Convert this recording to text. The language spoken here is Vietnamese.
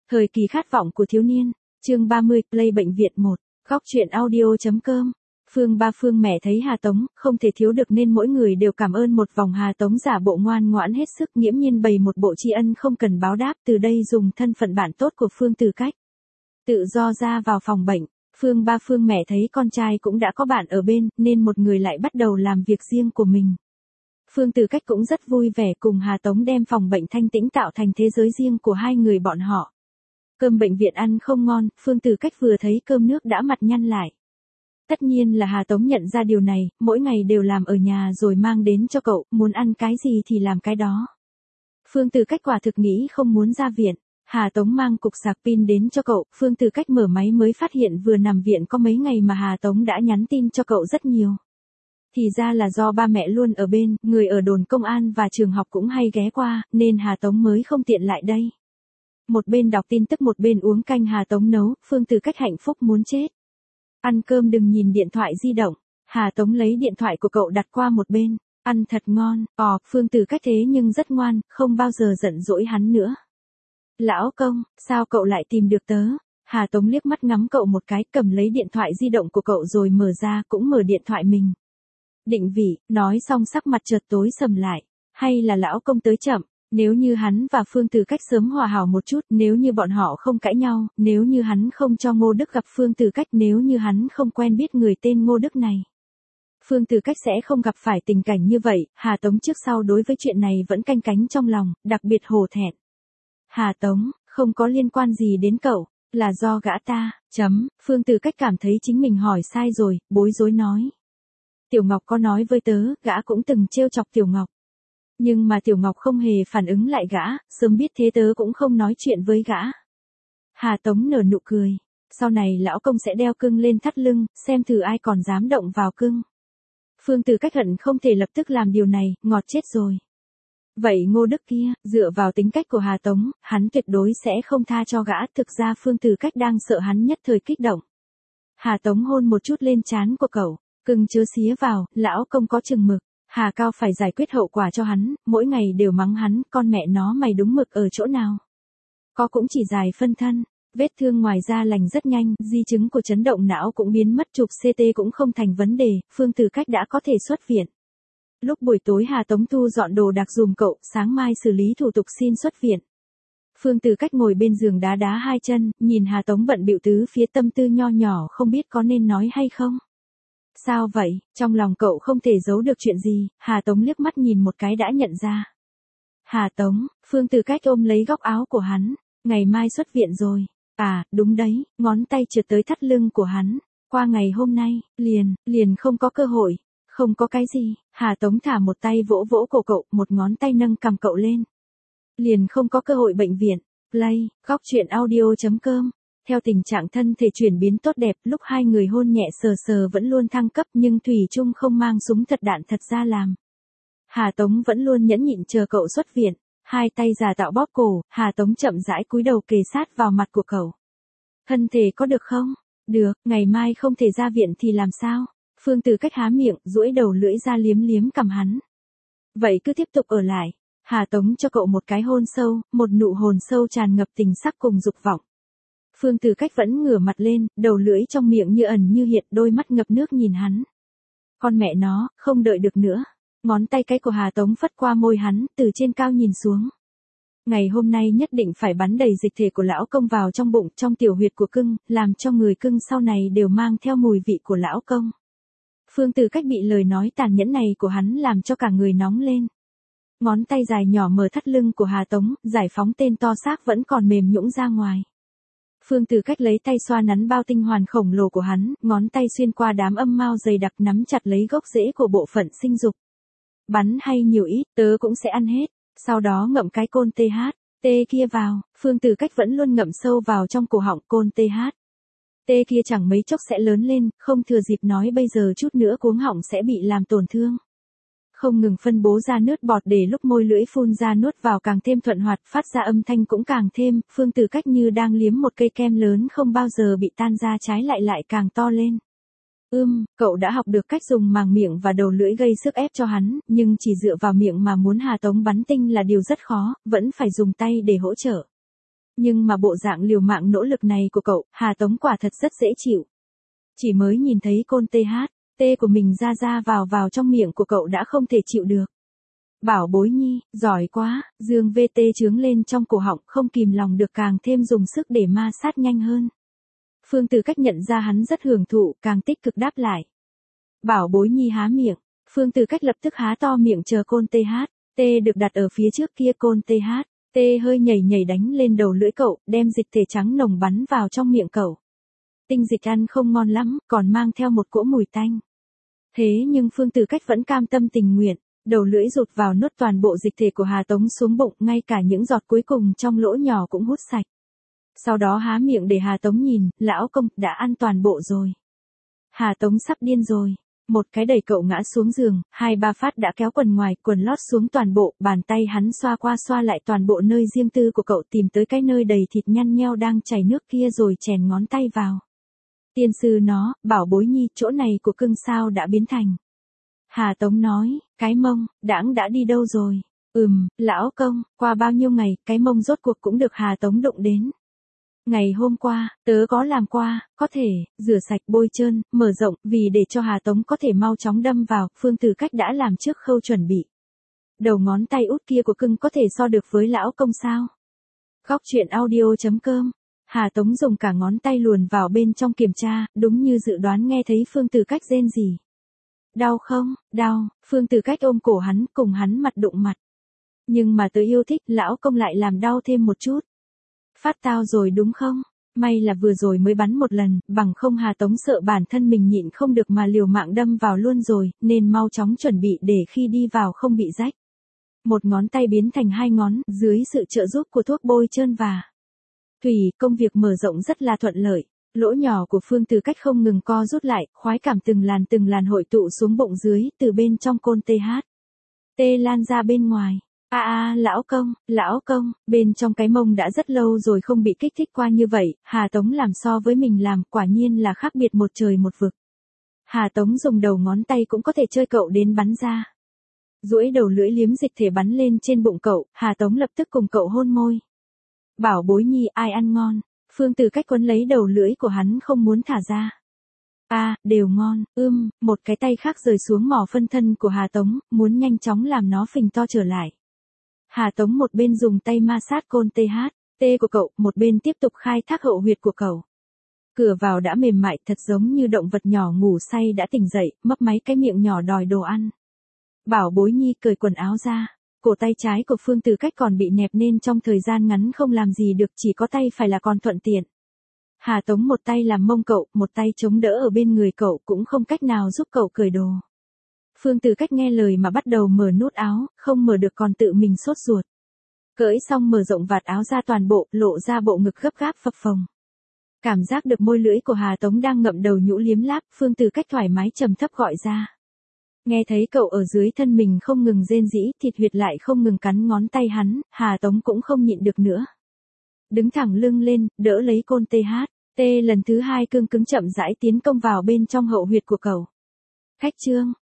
Thời kỳ khát vọng của thiếu niên, chương 30, Play Bệnh viện 1, góc truyện audio.com. Phương Ba Phương mẹ thấy Hà Tống, không thể thiếu được nên mỗi người đều cảm ơn một vòng. Hà Tống giả bộ ngoan ngoãn hết sức, nghiễm nhiên bày một bộ tri ân không cần báo đáp, từ đây dùng thân phận bạn tốt của Phương Từ Cách tự do ra vào phòng bệnh. Phương Ba Phương mẹ thấy con trai cũng đã có bạn ở bên, nên một người lại bắt đầu làm việc riêng của mình. Phương Từ Cách cũng rất vui vẻ cùng Hà Tống đem phòng bệnh thanh tĩnh tạo thành thế giới riêng của hai người bọn họ. Cơm bệnh viện ăn không ngon, Phương Từ Cách vừa thấy cơm nước đã mặt nhăn lại. Tất nhiên là Hà Tống nhận ra điều này, mỗi ngày đều làm ở nhà rồi mang đến cho cậu, muốn ăn cái gì thì làm cái đó. Phương Từ Cách quả thực nghĩ không muốn ra viện. Hà Tống mang cục sạc pin đến cho cậu, Phương Từ Cách mở máy mới phát hiện vừa nằm viện có mấy ngày mà Hà Tống đã nhắn tin cho cậu rất nhiều. Thì ra là do ba mẹ luôn ở bên, người ở đồn công an và trường học cũng hay ghé qua, nên Hà Tống mới không tiện lại đây. Một bên đọc tin tức một bên uống canh Hà Tống nấu, Phương Từ Cách hạnh phúc muốn chết. Ăn cơm đừng nhìn điện thoại di động. Hà Tống lấy điện thoại của cậu đặt qua một bên. Ăn thật ngon. Phương Từ Cách thế nhưng rất ngoan, không bao giờ giận dỗi hắn nữa. Lão công, sao cậu lại tìm được tớ? Hà Tống liếc mắt ngắm cậu một cái, cầm lấy điện thoại di động của cậu rồi mở ra, cũng mở điện thoại mình. Định vị, nói xong sắc mặt chợt tối sầm lại. Hay là lão công tới chậm? Nếu như hắn và Phương Từ Cách sớm hòa hảo một chút, nếu như bọn họ không cãi nhau, nếu như hắn không cho Ngô Đức gặp Phương Từ Cách, nếu như hắn không quen biết người tên Ngô Đức này, Phương Từ Cách sẽ không gặp phải tình cảnh như vậy. Hà Tống trước sau đối với chuyện này vẫn canh cánh trong lòng, đặc biệt hổ thẹn. Hà Tống, không có liên quan gì đến cậu, là do gã ta, Phương Từ Cách cảm thấy chính mình hỏi sai rồi, bối rối nói. Tiểu Ngọc có nói với tớ, gã cũng từng trêu chọc Tiểu Ngọc. Nhưng mà Tiểu Ngọc không hề phản ứng lại gã, sớm biết thế tớ cũng không nói chuyện với gã. Hà Tống nở nụ cười, sau này lão công sẽ đeo cưng lên thắt lưng, xem thử ai còn dám động vào cưng. Phương Từ Cách hận không thể lập tức làm điều này, ngọt chết rồi. Vậy Ngô Đức kia, dựa vào tính cách của Hà Tống, hắn tuyệt đối sẽ không tha cho gã, thực ra Phương Từ Cách đang sợ hắn nhất thời kích động. Hà Tống hôn một chút lên trán của cậu, cưng chớ xía vào, lão công có chừng mực. Hà Cao phải giải quyết hậu quả cho hắn, mỗi ngày đều mắng hắn, con mẹ nó mày đúng mực ở chỗ nào. Có cũng chỉ dài phân thân, vết thương ngoài da lành rất nhanh, di chứng của chấn động não cũng biến mất, chụp CT cũng không thành vấn đề, Phương Từ Cách đã có thể xuất viện. Lúc buổi tối Hà Tống thu dọn đồ đạc dùm cậu, sáng mai xử lý thủ tục xin xuất viện. Phương Từ Cách ngồi bên giường đá đá hai chân, nhìn Hà Tống bận bịu tứ phía, tâm tư nho nhỏ không biết có nên nói hay không. Sao vậy, trong lòng cậu không thể giấu được chuyện gì, Hà Tống liếc mắt nhìn một cái đã nhận ra. Hà Tống, Phương Từ Cách ôm lấy góc áo của hắn, ngày mai xuất viện rồi. À, đúng đấy, ngón tay trượt tới thắt lưng của hắn, qua ngày hôm nay, liền không có cơ hội, không có cái gì, Hà Tống thả một tay vỗ vỗ cổ cậu, một ngón tay nâng cằm cậu lên. Liền không có cơ hội bệnh viện, Play, góc truyện audio.com. Theo tình trạng thân thể chuyển biến tốt đẹp, lúc hai người hôn nhẹ sờ sờ vẫn luôn thăng cấp nhưng thủy chung không mang súng thật đạn thật ra làm. Hà Tống vẫn luôn nhẫn nhịn chờ cậu xuất viện, hai tay giả tạo bóp cổ, Hà Tống chậm rãi cúi đầu kề sát vào mặt của cậu. Thân thể có được không? Được, ngày mai không thể ra viện thì làm sao? Phương Từ Cách há miệng, duỗi đầu lưỡi ra liếm liếm cằm hắn. Vậy cứ tiếp tục ở lại. Hà Tống cho cậu một cái hôn sâu, một nụ hôn sâu tràn ngập tình sắc cùng dục vọng. Phương Từ Cách vẫn ngửa mặt lên, đầu lưỡi trong miệng như ẩn như hiện, đôi mắt ngập nước nhìn hắn. Con mẹ nó, không đợi được nữa. Ngón tay cái của Hà Tống phất qua môi hắn, từ trên cao nhìn xuống. Ngày hôm nay nhất định phải bắn đầy dịch thể của lão công vào trong bụng, trong tiểu huyệt của cưng, làm cho người cưng sau này đều mang theo mùi vị của lão công. Phương Từ Cách bị lời nói tàn nhẫn này của hắn làm cho cả người nóng lên. Ngón tay dài nhỏ mở thắt lưng của Hà Tống, giải phóng tên to xác vẫn còn mềm nhũn ra ngoài. Phương Từ Cách lấy tay xoa nắn bao tinh hoàn khổng lồ của hắn, ngón tay xuyên qua đám âm mao dày đặc nắm chặt lấy gốc rễ của bộ phận sinh dục. Bắn hay nhiều ít, tớ cũng sẽ ăn hết, sau đó ngậm cái côn THT kia vào, Phương Từ Cách vẫn luôn ngậm sâu vào trong cổ họng côn THT kia chẳng mấy chốc sẽ lớn lên, không thừa dịp nói bây giờ chút nữa cuống họng sẽ bị làm tổn thương. Không ngừng phân bố ra nước bọt để lúc môi lưỡi phun ra nuốt vào càng thêm thuận hoạt, phát ra âm thanh cũng càng thêm, Phương Từ Cách như đang liếm một cây kem lớn không bao giờ bị tan ra, trái lại càng to lên. Cậu đã học được cách dùng màng miệng và đầu lưỡi gây sức ép cho hắn, nhưng chỉ dựa vào miệng mà muốn Hà Tống bắn tinh là điều rất khó, vẫn phải dùng tay để hỗ trợ. Nhưng mà bộ dạng liều mạng nỗ lực này của cậu, Hà Tống quả thật rất dễ chịu. Chỉ mới nhìn thấy côn THT của mình ra vào trong miệng của cậu đã không thể chịu được. Bảo bối nhi, giỏi quá, dương VT trướng lên trong cổ họng không kìm lòng được càng thêm dùng sức để ma sát nhanh hơn. Phương Tử Cách nhận ra hắn rất hưởng thụ, càng tích cực đáp lại. Bảo bối nhi há miệng, Phương Tử Cách lập tức há to miệng chờ côn THT được đặt ở phía trước kia. Côn THT hơi nhảy đánh lên đầu lưỡi cậu, đem dịch thể trắng nồng bắn vào trong miệng cậu. Tinh dịch ăn không ngon lắm, còn mang theo một cỗ mùi tanh. Thế nhưng Phương Tử Cách vẫn cam tâm tình nguyện, đầu lưỡi rụt vào nuốt toàn bộ dịch thể của Hà Tống xuống bụng, ngay cả những giọt cuối cùng trong lỗ nhỏ cũng hút sạch. Sau đó há miệng để Hà Tống nhìn, lão công, đã ăn toàn bộ rồi. Hà Tống sắp điên rồi. Một cái đẩy cậu ngã xuống giường, 2-3 phát đã kéo quần ngoài, quần lót xuống toàn bộ, bàn tay hắn xoa qua xoa lại toàn bộ nơi riêng tư của cậu, tìm tới cái nơi đầy thịt nhăn nheo đang chảy nước kia rồi chèn ngón tay vào. Tiên sư nó, bảo bối nhi, chỗ này của cưng sao đã biến thành. Hà Tống nói, cái mông, đãng đã đi đâu rồi? Lão công, qua bao nhiêu ngày, cái mông rốt cuộc cũng được Hà Tống đụng đến. Ngày hôm qua, tớ có làm qua, có thể, rửa sạch bôi trơn, mở rộng, vì để cho Hà Tống có thể mau chóng đâm vào, Phương Tử Cách đã làm trước khâu chuẩn bị. Đầu ngón tay út kia của cưng có thể so được với lão công sao? Góc truyện audio.com. Hà Tống dùng cả ngón tay luồn vào bên trong kiểm tra, đúng như dự đoán nghe thấy Phương Tử Cách rên rỉ. Đau không? Đau, Phương Tử Cách ôm cổ hắn, cùng hắn mặt đụng mặt. Nhưng mà tớ yêu thích, lão công lại làm đau thêm một chút. Phát tao rồi đúng không? May là vừa rồi mới bắn một lần, bằng không Hà Tống sợ bản thân mình nhịn không được mà liều mạng đâm vào luôn rồi, nên mau chóng chuẩn bị để khi đi vào không bị rách. Một ngón tay biến thành 2 ngón, dưới sự trợ giúp của thuốc bôi trơn và thủy, công việc mở rộng rất là thuận lợi. Lỗ nhỏ của Phương Tử Cách không ngừng co rút lại, khoái cảm từng làn hội tụ xuống bụng dưới, từ bên trong côn THT lan ra bên ngoài. Lão công, bên trong cái mông đã rất lâu rồi không bị kích thích qua như vậy, Hà Tống làm so với mình làm, quả nhiên là khác biệt một trời một vực. Hà Tống dùng đầu ngón tay cũng có thể chơi cậu đến bắn ra. Duỗi đầu lưỡi liếm dịch thể bắn lên trên bụng cậu, Hà Tống lập tức cùng cậu hôn môi. Bảo bối nhi, ai ăn ngon? Phương Tử Cách quấn lấy đầu lưỡi của hắn không muốn thả ra. Đều ngon, một cái tay khác rời xuống mỏ phân thân của Hà Tống, muốn nhanh chóng làm nó phình to trở lại. Hà Tống một bên dùng tay ma sát côn THT của cậu, một bên tiếp tục khai thác hậu huyệt của cậu. Cửa vào đã mềm mại, thật giống như động vật nhỏ ngủ say đã tỉnh dậy, mấp máy cái miệng nhỏ đòi đồ ăn. Bảo bối nhi cởi quần áo ra. Cổ tay trái của Phương Tử Cách còn bị nẹp nên trong thời gian ngắn không làm gì được, chỉ có tay phải là còn thuận tiện. Hà Tống một tay làm mông cậu, một tay chống đỡ ở bên người cậu, cũng không cách nào giúp cậu cởi đồ. Phương Tử Cách nghe lời mà bắt đầu mở nút áo, không mở được còn tự mình sốt ruột. Cởi xong mở rộng vạt áo ra toàn bộ, lộ ra bộ ngực gấp gáp phập phồng. Cảm giác được môi lưỡi của Hà Tống đang ngậm đầu nhũ liếm láp, Phương Tử Cách thoải mái trầm thấp gọi ra. Nghe thấy cậu ở dưới thân mình không ngừng rên rỉ, thịt huyệt lại không ngừng cắn ngón tay hắn, Hà Tống cũng không nhịn được nữa. Đứng thẳng lưng lên, đỡ lấy côn THT lần thứ 2 cứng cứng chậm rãi tiến công vào bên trong hậu huyệt của cậu. Khách trương,